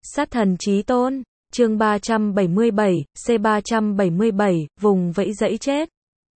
Sát thần chí tôn, chương 377, C377, vùng vẫy dẫy chết.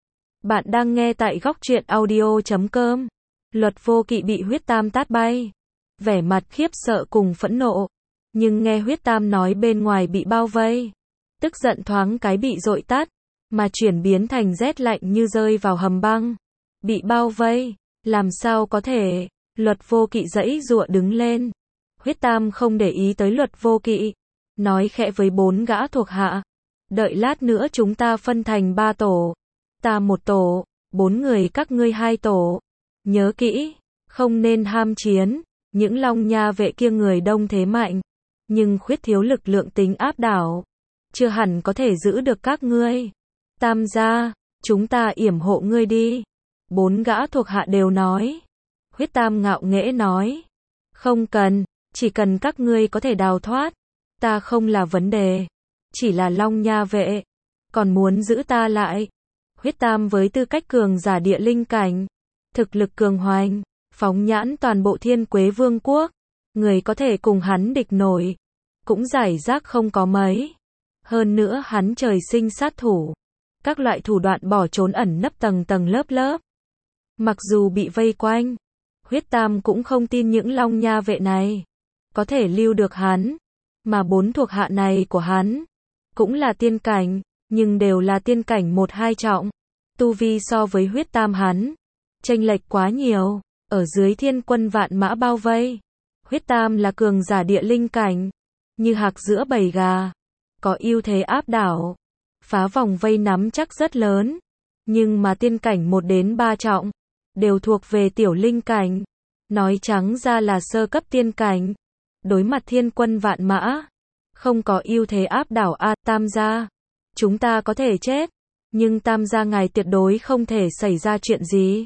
Bạn đang nghe tại góc truyện audio.com. Luật Vô Kỵ bị huyết tam tát bay. Vẻ mặt khiếp sợ cùng phẫn nộ. Nhưng nghe huyết tam nói bên ngoài bị bao vây. Tức giận thoáng cái bị dội tát. Mà chuyển biến thành rét lạnh như rơi vào hầm băng. Bị bao vây. Làm sao có thể. Luật Vô Kỵ giãy giụa đứng lên. Huyết tam không để ý tới Luật Vô Kỵ. Nói khẽ với 4 gã thuộc hạ. Đợi lát nữa chúng ta phân thành 3 tổ. Ta 1 tổ, 4 người các ngươi 2 tổ. Nhớ kỹ, không nên ham chiến. Những Long Nha vệ kia người đông thế mạnh. Nhưng khuyết thiếu lực lượng tính áp đảo. Chưa hẳn có thể giữ được các ngươi. Tam gia, chúng ta yểm hộ ngươi đi. 4 gã thuộc hạ đều nói. Huyết tam ngạo nghễ nói. Không cần, chỉ cần các ngươi có thể đào thoát. Ta không là vấn đề. Chỉ là Long Nha vệ. Còn muốn giữ ta lại. Huyết tam với tư cách cường giả địa linh cảnh. Thực lực cường hoành. Phóng nhãn toàn bộ Thiên Quế Vương quốc. Người có thể cùng hắn địch nổi. Cũng giải rác không có mấy. Hơn nữa hắn trời sinh sát thủ. Các loại thủ đoạn bỏ trốn ẩn nấp tầng tầng lớp lớp. Mặc dù bị vây quanh. Huyết tam cũng không tin những Long Nha vệ này. Có thể lưu được hắn. Mà 4 thuộc hạ này của hắn. Cũng là tiên cảnh. Nhưng đều là tiên cảnh 1-2 trọng. Tu vi so với huyết tam hắn. Chênh lệch quá nhiều. Ở dưới thiên quân vạn mã bao vây. Huyết tam là cường giả địa linh cảnh. Như hạc giữa bầy gà. Có ưu thế áp đảo. Phá vòng vây nắm chắc rất lớn. Nhưng mà tiên cảnh 1-3 trọng. Đều thuộc về tiểu linh cảnh. Nói trắng ra là sơ cấp tiên cảnh. Đối mặt thiên quân vạn mã. Không có ưu thế áp đảo tam gia. Chúng ta có thể chết. Nhưng tam gia ngài tuyệt đối không thể xảy ra chuyện gì.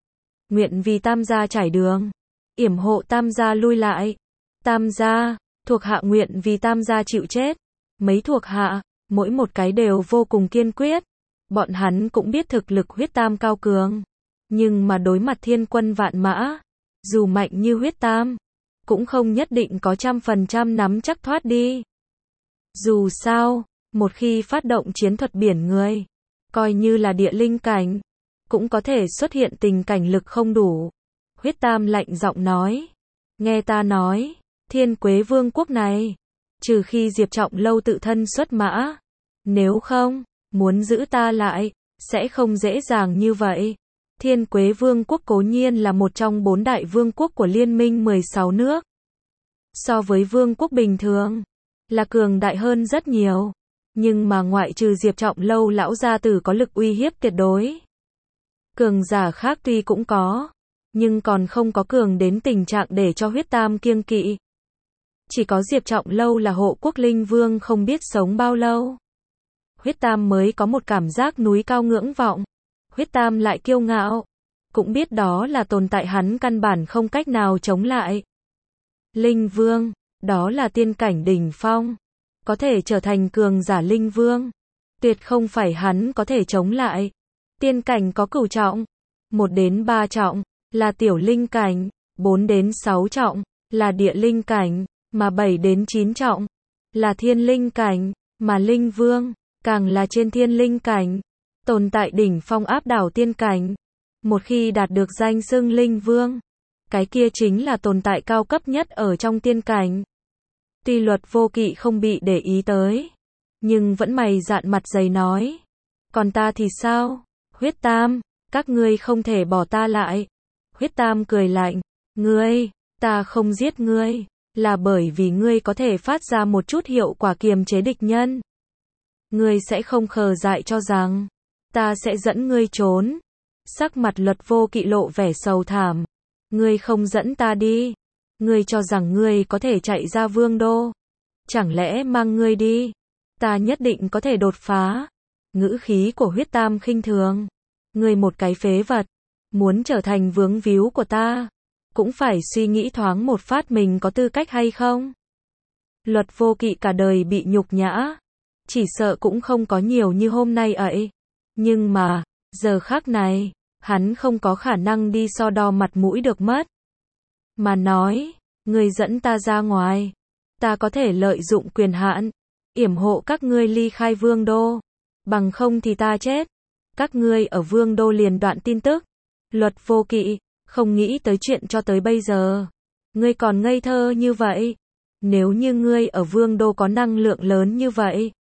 Nguyện vì tam gia trải đường. Yểm hộ tam gia lui lại. Tam gia, thuộc hạ nguyện vì tam gia chịu chết. Mấy thuộc hạ, mỗi một cái đều vô cùng kiên quyết. Bọn hắn cũng biết thực lực huyết tam cao cường. Nhưng mà đối mặt thiên quân vạn mã. Dù mạnh như huyết tam. Cũng không nhất định có 100% nắm chắc thoát đi. Dù sao, một khi phát động chiến thuật biển người. Coi như là địa linh cảnh. Cũng có thể xuất hiện tình cảnh lực không đủ. Huyết tam lạnh giọng nói. Nghe ta nói. Thiên Quế Vương quốc này. Trừ khi Diệp Trọng Lâu tự thân xuất mã. Nếu không, muốn giữ ta lại. Sẽ không dễ dàng như vậy. Thiên Quế Vương quốc cố nhiên là một trong 4 đại vương quốc của Liên minh 16 nước. So với vương quốc bình thường. Là cường đại hơn rất nhiều. Nhưng mà ngoại trừ Diệp Trọng Lâu lão gia tử có lực uy hiếp tuyệt đối. Cường giả khác tuy cũng có. Nhưng còn không có cường đến tình trạng để cho huyết tam kiêng kỵ. Chỉ có Diệp Trọng Lâu là hộ quốc linh vương không biết sống bao lâu. Huyết tam mới có một cảm giác núi cao ngưỡng vọng. Huyết tam lại kiêu ngạo. Cũng biết đó là tồn tại hắn căn bản không cách nào chống lại. Linh vương, đó là tiên cảnh đỉnh phong. Có thể trở thành cường giả linh vương. Tuyệt không phải hắn có thể chống lại. Tiên cảnh có cửu trọng. 1-3 trọng, là tiểu linh cảnh. 4-6 trọng, là địa linh cảnh. Mà 7-9 trọng, là thiên linh cảnh. Mà linh vương, càng là trên thiên linh cảnh. Tồn tại đỉnh phong áp đảo tiên cảnh. Một khi đạt được danh xưng linh vương. Cái kia chính là tồn tại cao cấp nhất ở trong tiên cảnh. Tuy Luật Vô Kỵ không bị để ý tới. Nhưng vẫn mày dạn mặt dày nói. Còn ta thì sao? Huyết tam, các ngươi không thể bỏ ta lại. Huyết tam cười lạnh. Ngươi, ta không giết ngươi. Là bởi vì ngươi có thể phát ra một chút hiệu quả kiềm chế địch nhân. Ngươi sẽ không khờ dại cho rằng. Ta sẽ dẫn ngươi trốn. Sắc mặt Luật Vô Kỵ lộ vẻ sầu thảm. Ngươi không dẫn ta đi. Ngươi cho rằng ngươi có thể chạy ra vương đô. Chẳng lẽ mang ngươi đi. Ta nhất định có thể đột phá. Ngữ khí của huyết tam khinh thường. Ngươi một cái phế vật. Muốn trở thành vướng víu của ta. Cũng phải suy nghĩ thoáng một phát mình có tư cách hay không. Luật Vô Kỵ cả đời bị nhục nhã. Chỉ sợ cũng không có nhiều như hôm nay ấy. Nhưng mà, giờ khắc này, hắn không có khả năng đi so đo mặt mũi được mất. Mà nói, ngươi dẫn ta ra ngoài. ta có thể lợi dụng quyền hạn, yểm hộ các ngươi ly khai vương đô. Bằng không thì ta chết. Các ngươi ở vương đô liền đoạn tin tức. Luật Vô Kỵ, không nghĩ tới chuyện cho tới bây giờ. Ngươi còn ngây thơ như vậy. Nếu như ngươi ở vương đô có năng lượng lớn như vậy.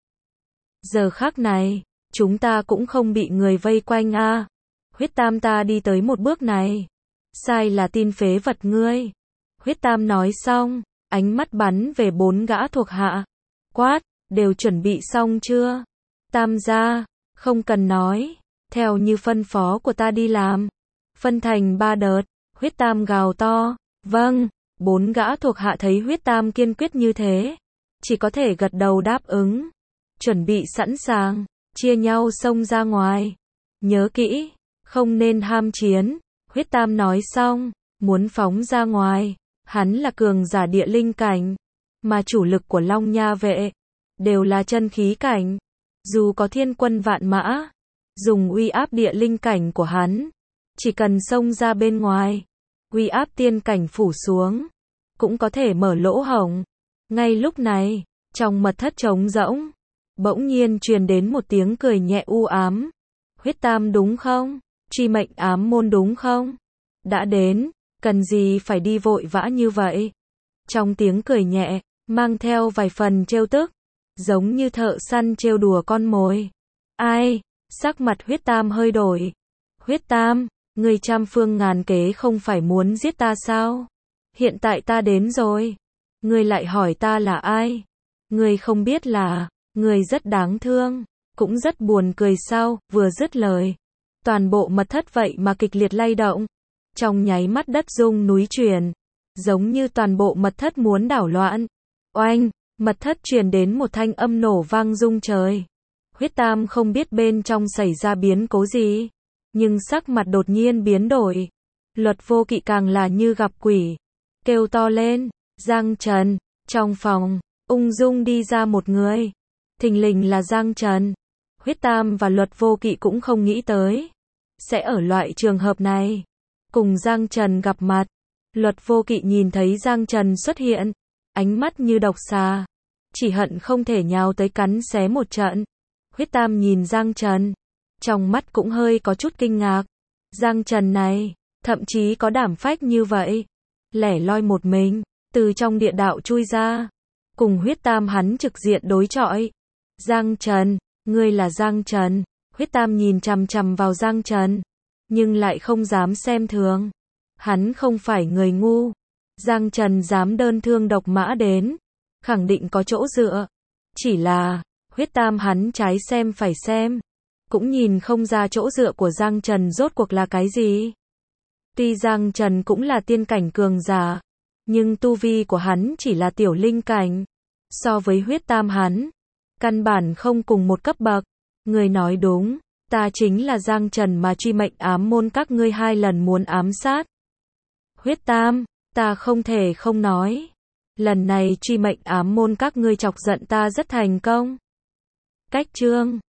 Giờ khắc này, chúng ta cũng không bị người vây quanh a. Huyết Tam ta đi tới một bước này. Sai là tin phế vật ngươi. Huyết Tam nói xong, ánh mắt bắn về 4 gã thuộc hạ. Quát, đều chuẩn bị xong chưa? Tam gia, không cần nói. Theo như phân phó của ta đi làm. Phân thành 3 đợt. Huyết Tam gào to. Vâng. 4 gã thuộc hạ thấy Huyết Tam kiên quyết như thế. Chỉ có thể gật đầu đáp ứng. Chuẩn bị sẵn sàng. Chia nhau xông ra ngoài. Nhớ kỹ. Không nên ham chiến. Huyết Tam nói xong. Muốn phóng ra ngoài. Hắn là cường giả địa linh cảnh. Mà chủ lực của Long Nha vệ. Đều là chân khí cảnh. Dù có thiên quân vạn mã. Dùng uy áp địa linh cảnh của hắn. Chỉ cần xông ra bên ngoài. Uy áp tiên cảnh phủ xuống. Cũng có thể mở lỗ hổng. Ngay lúc này. Trong mật thất trống rỗng. Bỗng nhiên truyền đến một tiếng cười nhẹ u ám. Huyết Tam đúng không? Truy mệnh ám môn đúng không? Đã đến. Cần gì phải đi vội vã như vậy? Trong tiếng cười nhẹ. Mang theo vài phần trêu tức. Giống như thợ săn trêu đùa con mồi. Ai? Sắc mặt Huyết Tam hơi đổi. Huyết Tam, ngươi trăm phương ngàn kế không phải muốn giết ta sao? Hiện tại ta đến rồi. Ngươi lại hỏi ta là ai? Ngươi không biết là, ngươi rất đáng thương, cũng rất buồn cười sao? Vừa dứt lời. Toàn bộ mật thất vậy mà kịch liệt lay động. Trong nháy mắt đất rung núi chuyển. Giống như toàn bộ mật thất muốn đảo loạn. Oanh, mật thất truyền đến một thanh âm nổ vang rung trời. Huyết Tam không biết bên trong xảy ra biến cố gì. Nhưng sắc mặt đột nhiên biến đổi. Luật Vô Kỵ càng là như gặp quỷ. Kêu to lên. Giang Trần. Trong phòng, ung dung đi ra một người. Thình lình là Giang Trần. Huyết Tam và Luật Vô Kỵ cũng không nghĩ tới. Sẽ ở loại trường hợp này. Cùng Giang Trần gặp mặt. Luật Vô Kỵ nhìn thấy Giang Trần xuất hiện. Ánh mắt như độc xà. Chỉ hận không thể nhào tới cắn xé một trận. Huyết Tam nhìn Giang Trần. Trong mắt cũng hơi có chút kinh ngạc. Giang Trần này, thậm chí có đảm phách như vậy. Lẻ loi một mình, từ trong địa đạo chui ra. Cùng Huyết Tam hắn trực diện đối chọi. Giang Trần, ngươi là Giang Trần. Huyết Tam nhìn chằm chằm vào Giang Trần. Nhưng lại không dám xem thường. Hắn không phải người ngu. Giang Trần dám đơn thương độc mã đến. Khẳng định có chỗ dựa. Chỉ là, Huyết Tam hắn trái xem phải xem. Cũng nhìn không ra chỗ dựa của Giang Trần rốt cuộc là cái gì. Tuy Giang Trần cũng là tiên cảnh cường giả. Nhưng tu vi của hắn chỉ là tiểu linh cảnh. So với Huyết Tam hắn. Căn bản không cùng một cấp bậc. Người nói đúng. Ta chính là Giang Trần mà truy mệnh ám môn các ngươi 2 lần muốn ám sát. Huyết Tam, ta không thể không nói. Lần này truy mệnh ám môn các ngươi chọc giận ta rất thành công. Cách chương